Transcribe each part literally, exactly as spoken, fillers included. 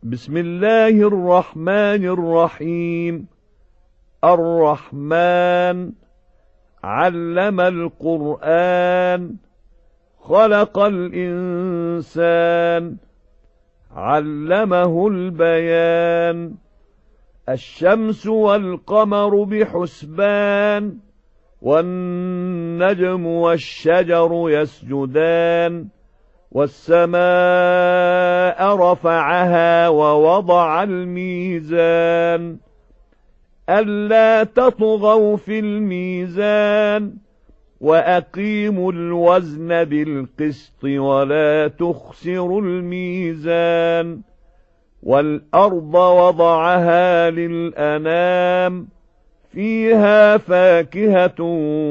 بسم الله الرحمن الرحيم. الرحمن علم القرآن خلق الإنسان علمه البيان. الشمس والقمر بحسبان والنجم والشجر يسجدان والسماء رفعها ووضع الميزان ألا تطغوا في الميزان وأقيموا الوزن بالقسط ولا تخسروا الميزان. والأرض وضعها للأنام فيها فاكهة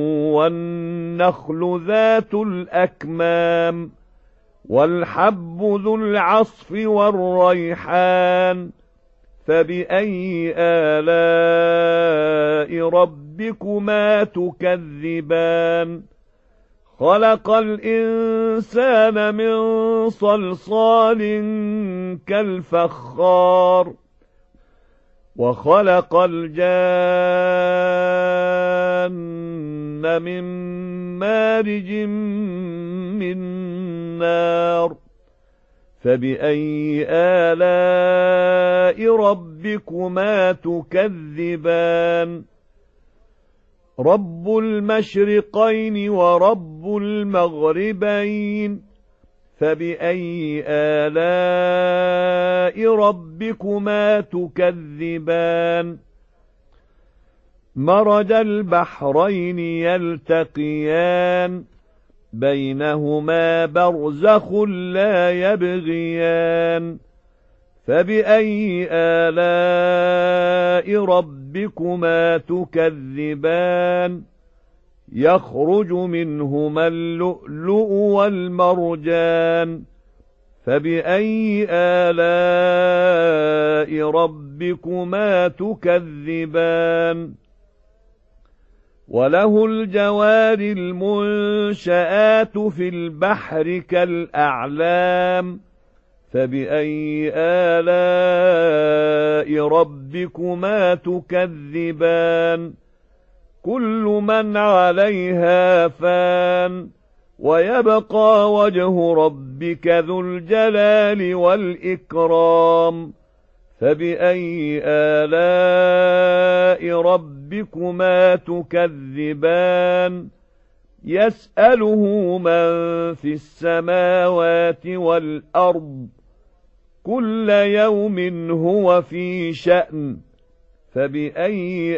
والنخل ذات الأكمام والحب ذو العصف والريحان. فبأي آلاء ربكما تكذبان؟ خلق الإنسان من صلصال كالفخار وخلق الجان من مارج من نار. فبأي آلاء ربكما تكذبان؟ رب المشرقين ورب المغربين. فبأي آلاء ربكما تكذبان؟ مرج البحرين يلتقيان بينهما برزخ لا يبغيان. فبأي آلاء ربكما تكذبان؟ يخرج منهما اللؤلؤ والمرجان. فبأي آلاء ربكما تكذبان؟ وله الجوار المنشآت في البحر كالأعلام. فبأي آلاء ربكما تكذبان؟ كل من عليها فان ويبقى وجه ربك ذو الجلال والإكرام. فبأي آلاء ربكما تكذبان؟ يسأله من في السماوات والأرض كل يوم هو في شأن. فبأي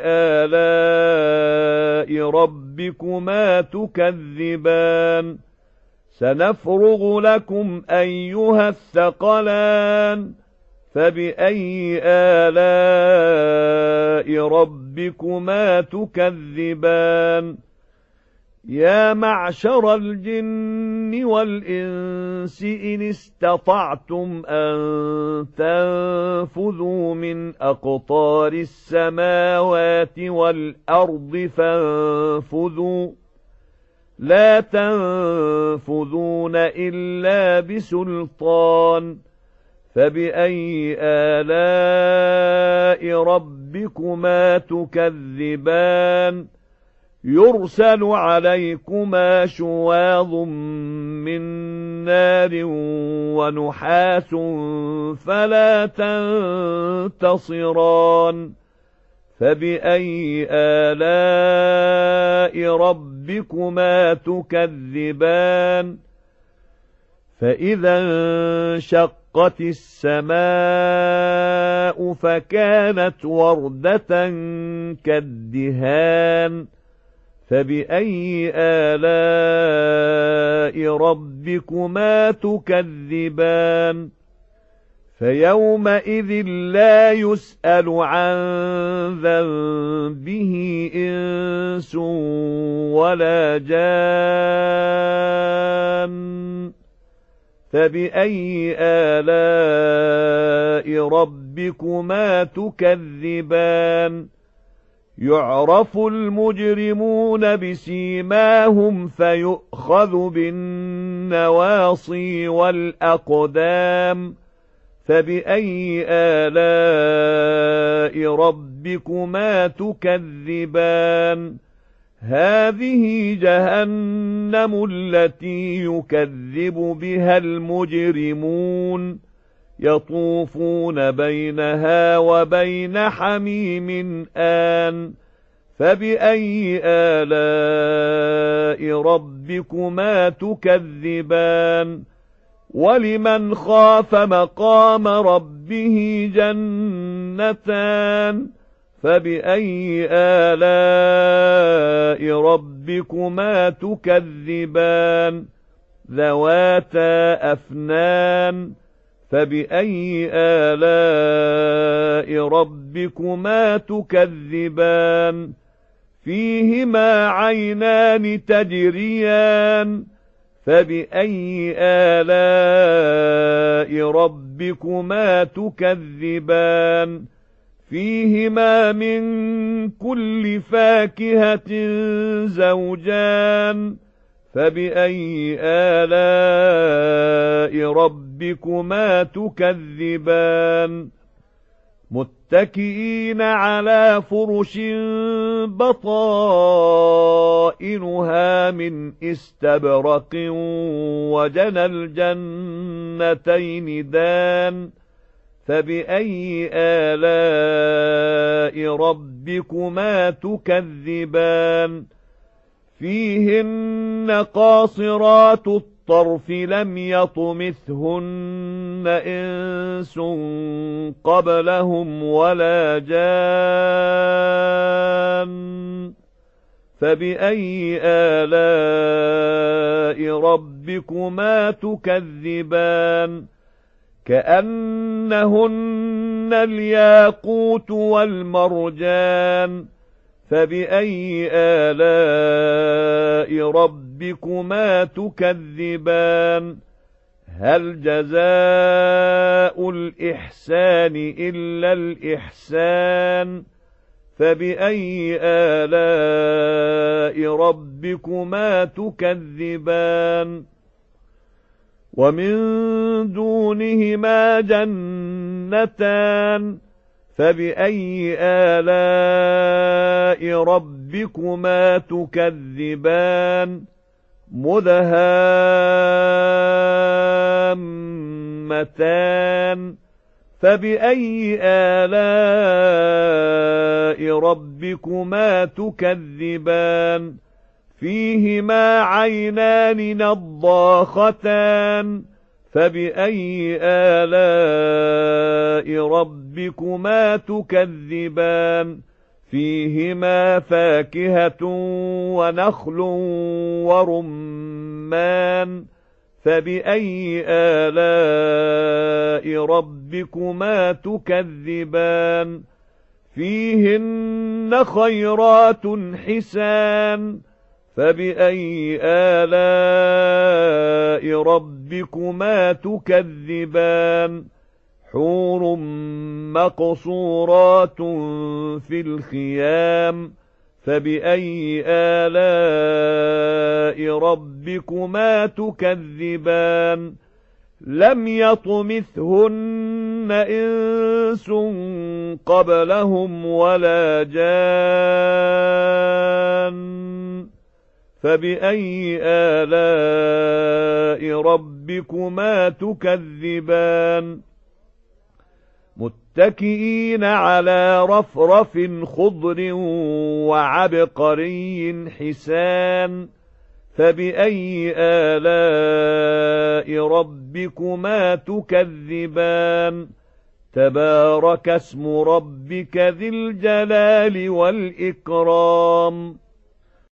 آلاء ربكما تكذبان؟ سنفرغ لكم أيها الثقلان. فبأي آلاء ربكما تكذبان؟ يا معشر الجن والإنس إن استطعتم أن تنفذوا من أقطار السماوات والأرض فانفذوا لا تنفذون إلا بسلطان. فبأي آلاء ربكما تكذبان؟ يرسل عليكما شواظ من نار ونحاس فلا تنتصران. فبأي آلاء ربكما تكذبان؟ فإذا انشقت السماء فكانت وردة كالدهان. فبأي آلاء ربكما تكذبان؟ فيومئذ لا يسأل عن ذنبه إنس ولا جان. فبأي آلاء ربكما تكذبان؟ يعرف المجرمون بسيماهم فيؤخذ بالنواصي والأقدام فبأي آلاء ربكما تكذبان هذه جهنم التي يكذب بها المجرمون يطوفون بينها وبين حميم آن فبأي آلاء ربكما تكذبان ولمن خاف مقام ربه جنتان فبأي آلاء ربكما تكذبان ذواتا أفنان فبأي آلاء ربكما تكذبان فيهما عينان تجريان فبأي آلاء ربكما تكذبان فيهما من كل فاكهة زوجان فبأي آلاء ربكما تكذبان متكئين على فرش بطائنها من استبرق وجنى الجنتين دان فبأي آلاء ربكما تكذبان فيهن قاصرات الطرف لم يطمثهن إنس قبلهم ولا جان فبأي آلاء ربكما تكذبان كأنهن الياقوت والمرجان فبأي آلاء ربكما تكذبان هل جزاء الإحسان إلا الإحسان فبأي آلاء ربكما تكذبان ومن دونهما جنتان فبأي آلاء ربكما تكذبان مدهامتان فبأي آلاء ربكما تكذبان فيهما عينان نضاختان فبأي آلاء ربكما تكذبان فيهما فاكهة ونخل ورمان فبأي آلاء ربكما تكذبان فيهن خيرات حسان فبأي آلاء ربكما تكذبان حور مقصورات في الخيام فبأي آلاء ربكما تكذبان لم يطمثهن إنس قبلهم ولا جان فبأي آلاء ربكما تكذبان متكئين على رفرف خضر وعبقري حسان فبأي آلاء ربكما تكذبان تبارك اسم ربك ذي الجلال والإكرام